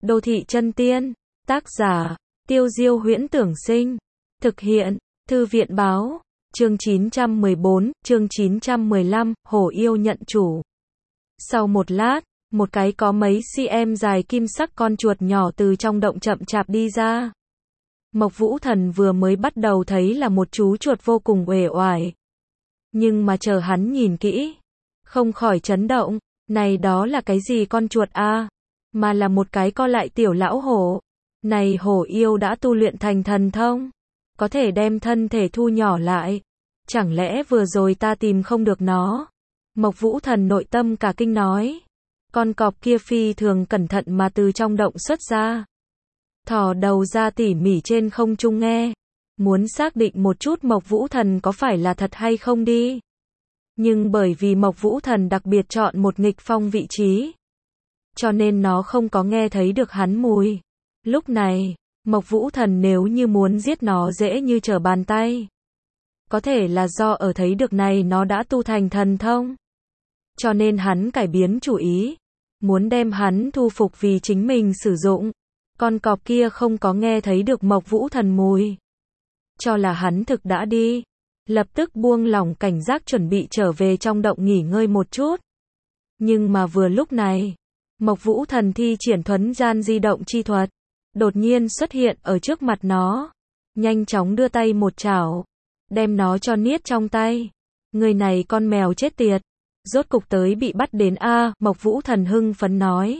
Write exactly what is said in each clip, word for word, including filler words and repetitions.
Đô thị chân tiên, tác giả, Tiêu Diêu Huyễn Tưởng Sinh, thực hiện, Thư viện Báo, chương chín trăm mười bốn, chương chín trăm mười lăm, hổ yêu nhận chủ. Sau một lát, một cái có mấy cm dài kim sắc con chuột nhỏ từ trong động chậm chạp đi ra. Mộc Vũ Thần vừa mới bắt đầu thấy là một chú chuột vô cùng uể oải. Nhưng mà chờ hắn nhìn kỹ, không khỏi chấn động, này đó là cái gì con chuột a, à? Mà là một cái co lại tiểu lão hổ. Này hổ yêu đã tu luyện thành thần thông, có thể đem thân thể thu nhỏ lại. Chẳng lẽ vừa rồi ta tìm không được nó? Mộc Vũ Thần nội tâm cả kinh nói. Con cọp kia phi thường cẩn thận mà từ trong động xuất ra. Thò đầu ra tỉ mỉ trên không trung nghe. Muốn xác định một chút Mộc Vũ Thần có phải là thật hay không đi. Nhưng bởi vì Mộc Vũ Thần đặc biệt chọn một nghịch phong vị trí, cho nên nó không có nghe thấy được hắn mùi. Lúc này, Mộc Vũ Thần nếu như muốn giết nó dễ như trở bàn tay. Có thể là do ở thấy được này nó đã tu thành thần thông. Cho nên hắn cải biến chủ ý, muốn đem hắn thu phục vì chính mình sử dụng. Con cọp kia không có nghe thấy được Mộc Vũ Thần mùi, cho là hắn thực đã đi. Lập tức buông lỏng cảnh giác chuẩn bị trở về trong động nghỉ ngơi một chút. Nhưng mà vừa lúc này, Mộc Vũ Thần thi triển thuấn gian di động chi thuật, đột nhiên xuất hiện ở trước mặt nó. Nhanh chóng đưa tay một chảo, đem nó cho niết trong tay. Người này con mèo chết tiệt, rốt cục tới bị bắt đến a, Mộc Vũ Thần hưng phấn nói.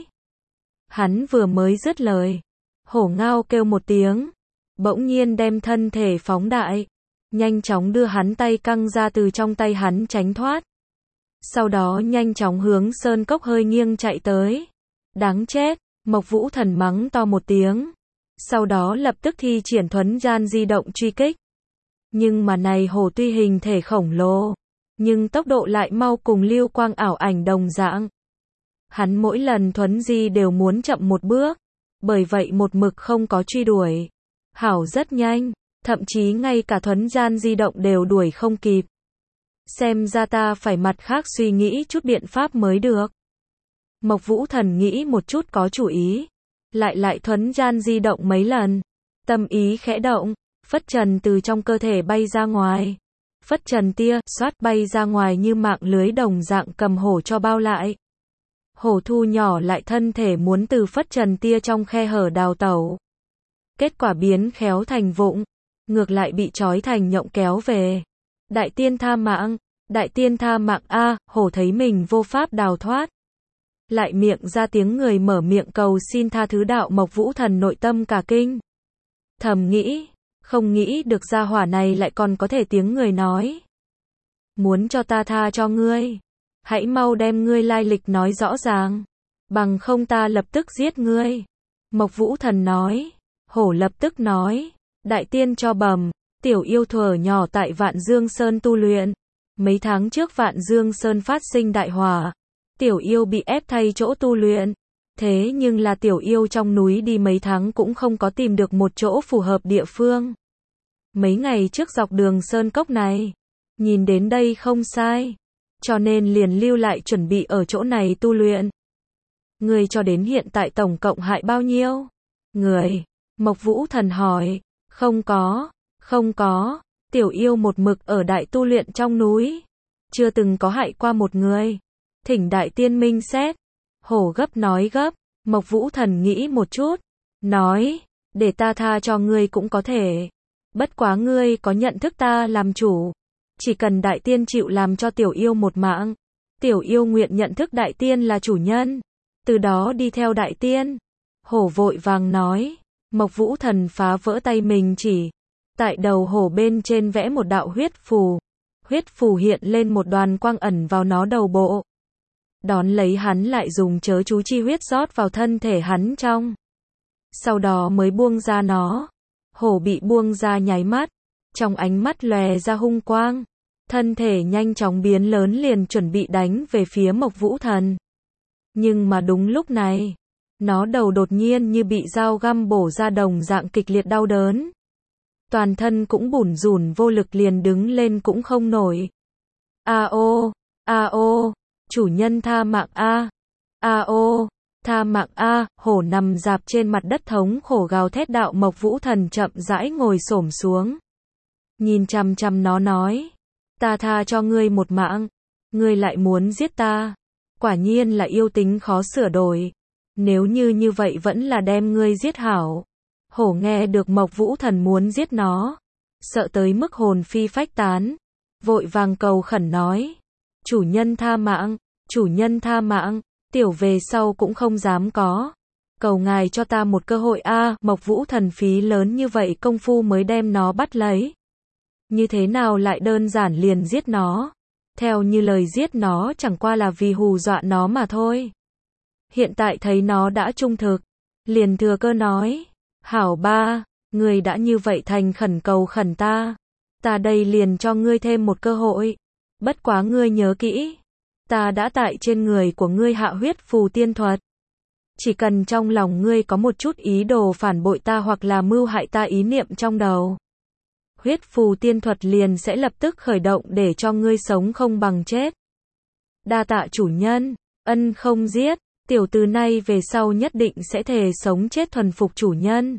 Hắn vừa mới dứt lời, hổ ngao kêu một tiếng, bỗng nhiên đem thân thể phóng đại, nhanh chóng đưa hắn tay căng ra từ trong tay hắn tránh thoát. Sau đó nhanh chóng hướng sơn cốc hơi nghiêng chạy tới. Đáng chết, Mộc Vũ Thần mắng to một tiếng. Sau đó lập tức thi triển thuấn gian di động truy kích. Nhưng mà này hổ tuy hình thể khổng lồ, nhưng tốc độ lại mau cùng lưu quang ảo ảnh đồng dạng. Hắn mỗi lần thuấn di đều muốn chậm một bước, bởi vậy một mực không có truy đuổi. Hảo rất nhanh, thậm chí ngay cả thuấn gian di động đều đuổi không kịp. Xem ra ta phải mặt khác suy nghĩ chút biện pháp mới được. Mộc Vũ Thần nghĩ một chút có chủ ý, lại lại thuấn gian di động mấy lần. Tâm ý khẽ động, phất trần từ trong cơ thể bay ra ngoài. Phất trần tia, xoát bay ra ngoài như mạng lưới đồng dạng cầm hổ cho bao lại. Hổ thu nhỏ lại thân thể muốn từ phất trần tia trong khe hở đào tẩu. Kết quả biến khéo thành vụng, ngược lại bị trói thành nhộng kéo về. Đại tiên tha mạng, đại tiên tha mạng a, hổ thấy mình vô pháp đào thoát. Lại miệng ra tiếng người mở miệng cầu xin tha thứ đạo. Mộc Vũ Thần nội tâm cả kinh. Thầm nghĩ, không nghĩ được gia hỏa này lại còn có thể tiếng người nói. Muốn cho ta tha cho ngươi, hãy mau đem ngươi lai lịch nói rõ ràng, bằng không ta lập tức giết ngươi. Mộc Vũ Thần nói. Hổ lập tức nói, đại tiên cho bẩm, tiểu yêu thuở nhỏ tại Vạn Dương Sơn tu luyện. Mấy tháng trước Vạn Dương Sơn phát sinh đại hỏa, tiểu yêu bị ép thay chỗ tu luyện. Thế nhưng là tiểu yêu trong núi đi mấy tháng cũng không có tìm được một chỗ phù hợp địa phương. Mấy ngày trước dọc đường sơn cốc này, nhìn đến đây không sai, cho nên liền lưu lại chuẩn bị ở chỗ này tu luyện. Người cho đến hiện tại tổng cộng hại bao nhiêu người? Mộc Vũ Thần hỏi. Không có, không có, tiểu yêu một mực ở đại tu luyện trong núi, chưa từng có hại qua một người. Thỉnh đại tiên minh xét. Hổ gấp nói gấp. Mộc Vũ Thần nghĩ một chút, nói, để ta tha cho ngươi cũng có thể. Bất quá ngươi có nhận thức ta làm chủ, chỉ cần đại tiên chịu làm cho tiểu yêu một mạng, tiểu yêu nguyện nhận thức đại tiên là chủ nhân, từ đó đi theo đại tiên. Hổ vội vàng nói. Mộc Vũ Thần phá vỡ tay mình chỉ, tại đầu hổ bên trên vẽ một đạo huyết phù. Huyết phù hiện lên một đoàn quang ẩn vào nó đầu bộ. Đón lấy hắn lại dùng chớ chú chi huyết rót vào thân thể hắn trong. Sau đó mới buông ra nó. Hổ bị buông ra nháy mắt, trong ánh mắt lòe ra hung quang. Thân thể nhanh chóng biến lớn liền chuẩn bị đánh về phía Mộc Vũ Thần. Nhưng mà đúng lúc này, nó đầu đột nhiên như bị dao găm bổ ra đồng dạng kịch liệt đau đớn. Toàn thân cũng bủn rủn vô lực liền đứng lên cũng không nổi. A ô, a ô, chủ nhân tha mạng a, a ô, Tha mạng a, hổ nằm dạp trên mặt đất thống khổ gào thét đạo Mộc Vũ Thần chậm rãi ngồi xổm xuống. Nhìn chằm chằm nó nói. Ta tha cho ngươi một mạng. Ngươi lại muốn giết ta. Quả nhiên là yêu tính khó sửa đổi. Nếu như như vậy vẫn là đem ngươi giết hảo. Hổ nghe được Mộc Vũ Thần muốn giết nó. Sợ tới mức hồn phi phách tán. Vội vàng cầu khẩn nói. Chủ nhân tha mạng. Chủ nhân tha mạng. Tiểu về sau cũng không dám có. Cầu ngài cho ta một cơ hội a, Mộc Vũ Thần phí lớn như vậy công phu mới đem nó bắt lấy. Như thế nào lại đơn giản liền giết nó? Theo như lời giết nó chẳng qua là vì hù dọa nó mà thôi. Hiện tại thấy nó đã trung thực, liền thừa cơ nói, hảo ba, ngươi đã như vậy thành khẩn cầu khẩn ta, ta đây liền cho ngươi thêm một cơ hội, bất quá ngươi nhớ kỹ, ta đã tại trên người của ngươi hạ huyết phù tiên thuật. Chỉ cần trong lòng ngươi có một chút ý đồ phản bội ta hoặc là mưu hại ta ý niệm trong đầu, huyết phù tiên thuật liền sẽ lập tức khởi động để cho ngươi sống không bằng chết. Đa tạ chủ nhân, ân không giết, tiểu từ nay về sau nhất định sẽ thề sống chết thuần phục chủ nhân.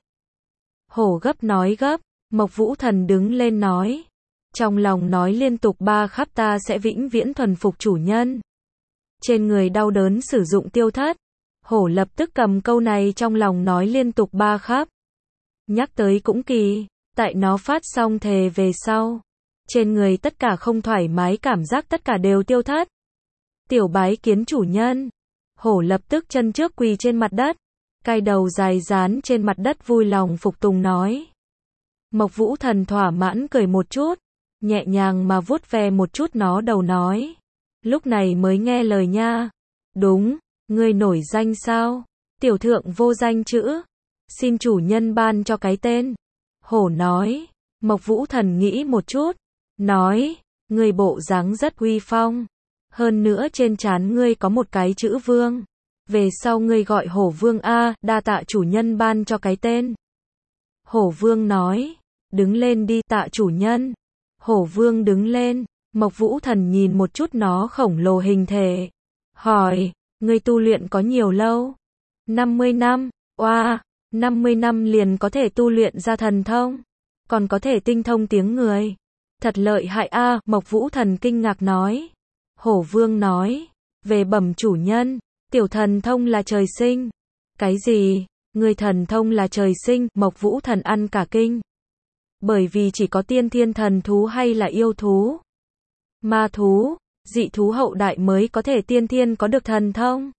Hổ gấp nói gấp, Mộc Vũ Thần đứng lên nói, trong lòng nói liên tục ba khắp ta sẽ vĩnh viễn thuần phục chủ nhân. Trên người đau đớn sử dụng tiêu thất, hổ lập tức cầm câu này trong lòng nói liên tục ba khắp. Nhắc tới cũng kỳ, tại nó phát xong thề về sau, trên người tất cả không thoải mái cảm giác tất cả đều tiêu thất. Tiểu bái kiến chủ nhân. Hổ lập tức chân trước quỳ trên mặt đất, cai đầu dài dán trên mặt đất vui lòng phục tùng nói. Mộc Vũ Thần thỏa mãn cười một chút, nhẹ nhàng mà vuốt ve một chút nó đầu nói. Lúc này mới nghe lời nha. Đúng, ngươi nổi danh sao? Tiểu thượng vô danh chữ. Xin chủ nhân ban cho cái tên. Hổ nói. Mộc Vũ Thần nghĩ một chút, nói, ngươi bộ dáng rất uy phong. Hơn nữa trên trán ngươi có một cái chữ vương. Về sau ngươi gọi Hổ Vương a, đa tạ chủ nhân ban cho cái tên. Hổ Vương nói, đứng lên đi tạ chủ nhân. Hổ Vương đứng lên, Mộc Vũ Thần nhìn một chút nó khổng lồ hình thể. Hỏi, ngươi tu luyện có nhiều lâu? năm mươi năm, oa, năm mươi năm liền có thể tu luyện ra thần thông. Còn có thể tinh thông tiếng người. Thật lợi hại a, Mộc Vũ Thần kinh ngạc nói. Hổ Vương nói, về bẩm chủ nhân, tiểu thần thông là trời sinh. Cái gì? Người thần thông là trời sinh? Mộc Vũ Thần ăn cả kinh. Bởi vì chỉ có tiên thiên thần thú hay là yêu thú, ma thú, dị thú hậu đại mới có thể tiên thiên có được thần thông.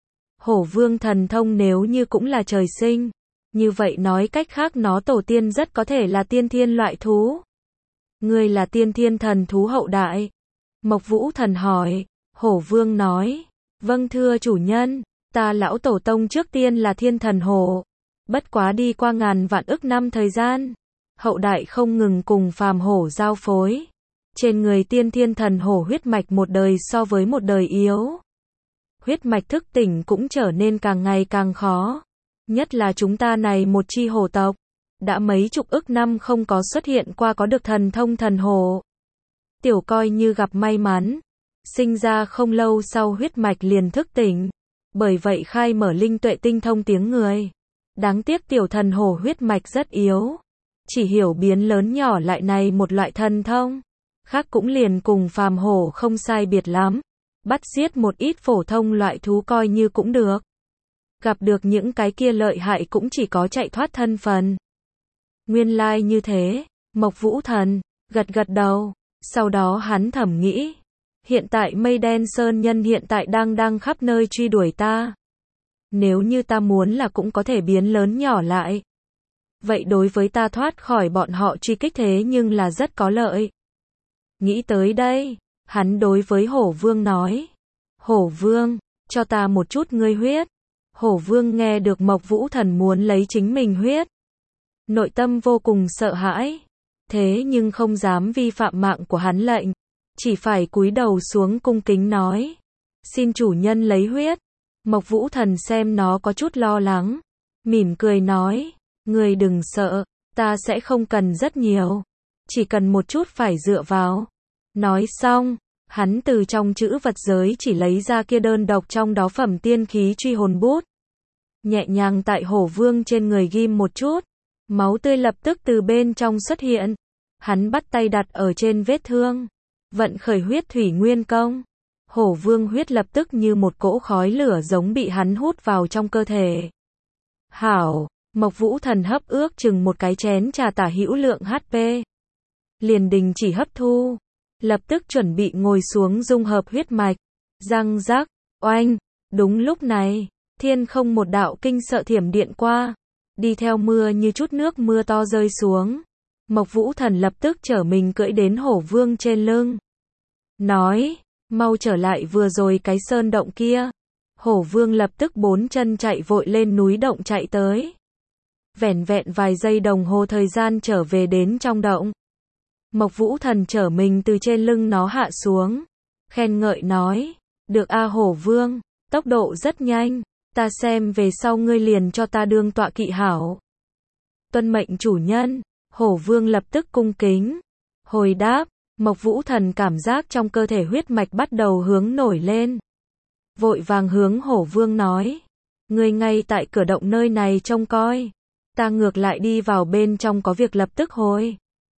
Hổ Vương thần thông nếu như cũng là trời sinh, như vậy nói cách khác nó tổ tiên rất có thể là tiên thiên loại thú. Ngươi là tiên thiên thần thú hậu đại? Mộc Vũ Thần hỏi. Hổ Vương nói, vâng thưa chủ nhân, ta lão tổ tông trước tiên là thiên thần hổ. Bất quá đi qua ngàn vạn ức năm thời gian, hậu đại không ngừng cùng phàm hổ giao phối. Trên người tiên thiên thần hổ huyết mạch một đời so với một đời yếu. Huyết mạch thức tỉnh cũng trở nên càng ngày càng khó. Nhất là chúng ta này một chi hổ tộc, đã mấy chục ức năm không có xuất hiện qua có được thần thông thần hổ. Tiểu coi như gặp may mắn, sinh ra không lâu sau huyết mạch liền thức tỉnh, bởi vậy khai mở linh tuệ tinh thông tiếng người. Đáng tiếc tiểu thần hổ huyết mạch rất yếu, chỉ hiểu biến lớn nhỏ lại này một loại thần thông, khác cũng liền cùng phàm hổ không sai biệt lắm, bắt giết một ít phổ thông loại thú coi như cũng được. Gặp được những cái kia lợi hại cũng chỉ có chạy thoát thân phần. Nguyên lai like như thế, Mộc Vũ Thần gật gật đầu. Sau đó hắn thầm nghĩ, hiện tại mây đen sơn nhân hiện tại đang đang khắp nơi truy đuổi ta. Nếu như ta muốn là cũng có thể biến lớn nhỏ lại. Vậy đối với ta thoát khỏi bọn họ truy kích thế nhưng là rất có lợi. Nghĩ tới đây, hắn đối với Hổ Vương nói. Hổ Vương, cho ta một chút ngươi huyết. Hổ Vương nghe được Mộc Vũ Thần muốn lấy chính mình huyết. Nội tâm vô cùng sợ hãi. Thế nhưng không dám vi phạm mạng của hắn lệnh, chỉ phải cúi đầu xuống cung kính nói, xin chủ nhân lấy huyết. Mộc Vũ Thần xem nó có chút lo lắng, mỉm cười nói, ngươi đừng sợ, ta sẽ không cần rất nhiều, chỉ cần một chút phải dựa vào. Nói xong, hắn từ trong chữ vật giới chỉ lấy ra kia đơn độc trong đó phẩm tiên khí truy hồn bút, nhẹ nhàng tại hổ vương trên người ghim một chút. Máu tươi lập tức từ bên trong xuất hiện. Hắn bắt tay đặt ở trên vết thương. Vận khởi huyết thủy nguyên công. Hổ vương huyết lập tức như một cỗ khói lửa giống bị hắn hút vào trong cơ thể. Hảo, Mộc Vũ Thần hấp ước chừng một cái chén trà tả hữu lượng hát pê. Liền đình chỉ hấp thu. Lập tức chuẩn bị ngồi xuống dung hợp huyết mạch. Răng rắc, oanh. Đúng lúc này, thiên không một đạo kinh sợ thiểm điện qua. Đi theo mưa như chút nước mưa to rơi xuống. Mộc Vũ Thần lập tức trở mình cưỡi đến hổ vương trên lưng. Nói, mau trở lại vừa rồi cái sơn động kia. Hổ vương lập tức bốn chân chạy vội lên núi động chạy tới. Vẻn vẹn vài giây đồng hồ thời gian trở về đến trong động. Mộc Vũ Thần trở mình từ trên lưng nó hạ xuống. Khen ngợi nói, được a hổ vương, tốc độ rất nhanh. Ta xem về sau ngươi liền cho ta đương tọa kỵ hảo. Tuân mệnh chủ nhân. Hổ vương lập tức cung kính. Hồi đáp, Mộc Vũ Thần cảm giác trong cơ thể huyết mạch bắt đầu hướng nổi lên. Vội vàng hướng hổ vương nói. Ngươi ngay tại cửa động nơi này trông coi. Ta ngược lại đi vào bên trong có việc lập tức hồi.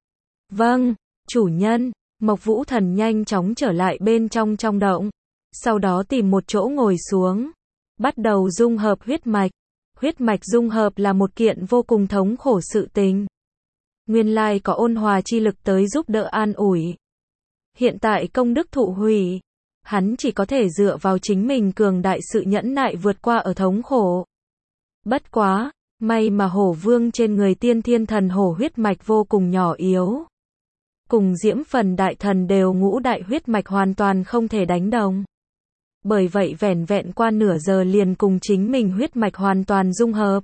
Vâng, chủ nhân. Mộc Vũ Thần nhanh chóng trở lại bên trong trong động. Sau đó tìm một chỗ ngồi xuống. Bắt đầu dung hợp huyết mạch. Huyết mạch dung hợp là một kiện vô cùng thống khổ sự tình. Nguyên lai có ôn hòa chi lực tới giúp đỡ an ủi. Hiện tại công đức thụ hủy. Hắn chỉ có thể dựa vào chính mình cường đại sự nhẫn nại vượt qua ở thống khổ. Bất quá, may mà hổ vương trên người tiên thiên thần hổ huyết mạch vô cùng nhỏ yếu. Cùng diễm phần đại thần đều ngũ đại huyết mạch hoàn toàn không thể đánh đồng. Bởi vậy vẻn vẹn qua nửa giờ liền cùng chính mình huyết mạch hoàn toàn dung hợp.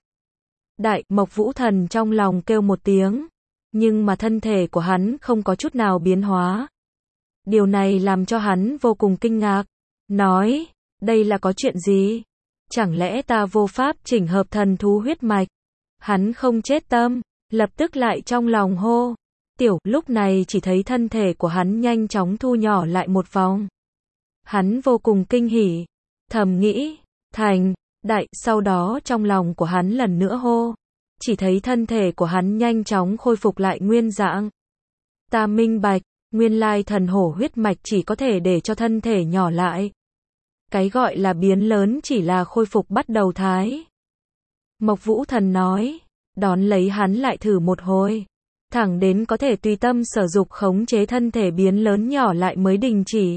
Đại Mộc Vũ Thần trong lòng kêu một tiếng. Nhưng mà thân thể của hắn không có chút nào biến hóa. Điều này làm cho hắn vô cùng kinh ngạc. Nói, đây là có chuyện gì? Chẳng lẽ ta vô pháp chỉnh hợp thần thú huyết mạch? Hắn không chết tâm, lập tức lại trong lòng hô. Tiểu, lúc này chỉ thấy thân thể của hắn nhanh chóng thu nhỏ lại một vòng. Hắn vô cùng kinh hỉ. Thầm nghĩ, thành, đại, sau đó trong lòng của hắn lần nữa hô. Chỉ thấy thân thể của hắn nhanh chóng khôi phục lại nguyên dạng. Ta minh bạch, nguyên lai thần hổ huyết mạch chỉ có thể để cho thân thể nhỏ lại. Cái gọi là biến lớn chỉ là khôi phục bắt đầu thái. Mộc Vũ Thần nói, đón lấy hắn lại thử một hồi. Thẳng đến có thể tùy tâm sở dục khống chế thân thể biến lớn nhỏ lại mới đình chỉ.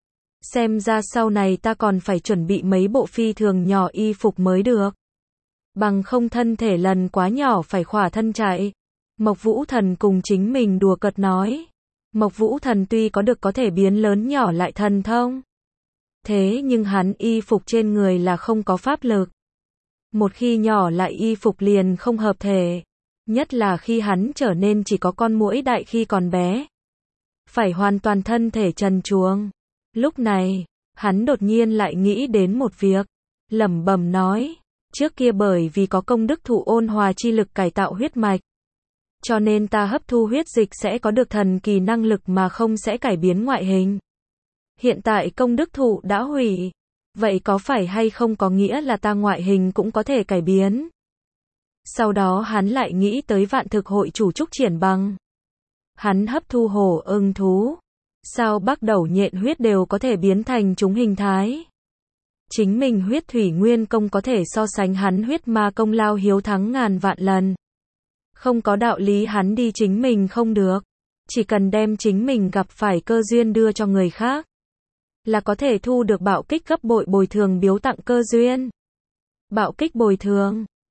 Xem ra sau này ta còn phải chuẩn bị mấy bộ phi thường nhỏ y phục mới được. Bằng không thân thể lần quá nhỏ phải khỏa thân chạy. Mộc Vũ Thần cùng chính mình đùa cợt nói. Mộc Vũ Thần tuy có được có thể biến lớn nhỏ lại thần thông. Thế nhưng hắn y phục trên người là không có pháp lực. Một khi nhỏ lại y phục liền không hợp thể. Nhất là khi hắn trở nên chỉ có con muỗi đại khi còn bé. Phải hoàn toàn thân thể trần truồng. Lúc này, hắn đột nhiên lại nghĩ đến một việc. Lẩm bẩm nói. Trước kia bởi vì có công đức thụ ôn hòa chi lực cải tạo huyết mạch. Cho nên ta hấp thu huyết dịch sẽ có được thần kỳ năng lực mà không sẽ cải biến ngoại hình. Hiện tại công đức thụ đã hủy. Vậy có phải hay không có nghĩa là ta ngoại hình cũng có thể cải biến? Sau đó hắn lại nghĩ tới vạn thực hội chủ Trúc Triển Bằng. Hắn hấp thu hổ ưng thú. Sao bắt đầu nhện huyết đều có thể biến thành chúng hình thái? Chính mình huyết thủy nguyên công có thể so sánh hắn huyết ma công lao hiếu thắng ngàn vạn lần. Không có đạo lý hắn đi chính mình không được. Chỉ cần đem chính mình gặp phải cơ duyên đưa cho người khác. Là có thể thu được bạo kích gấp bội bồi thường biếu tặng cơ duyên. Bạo kích bồi thường.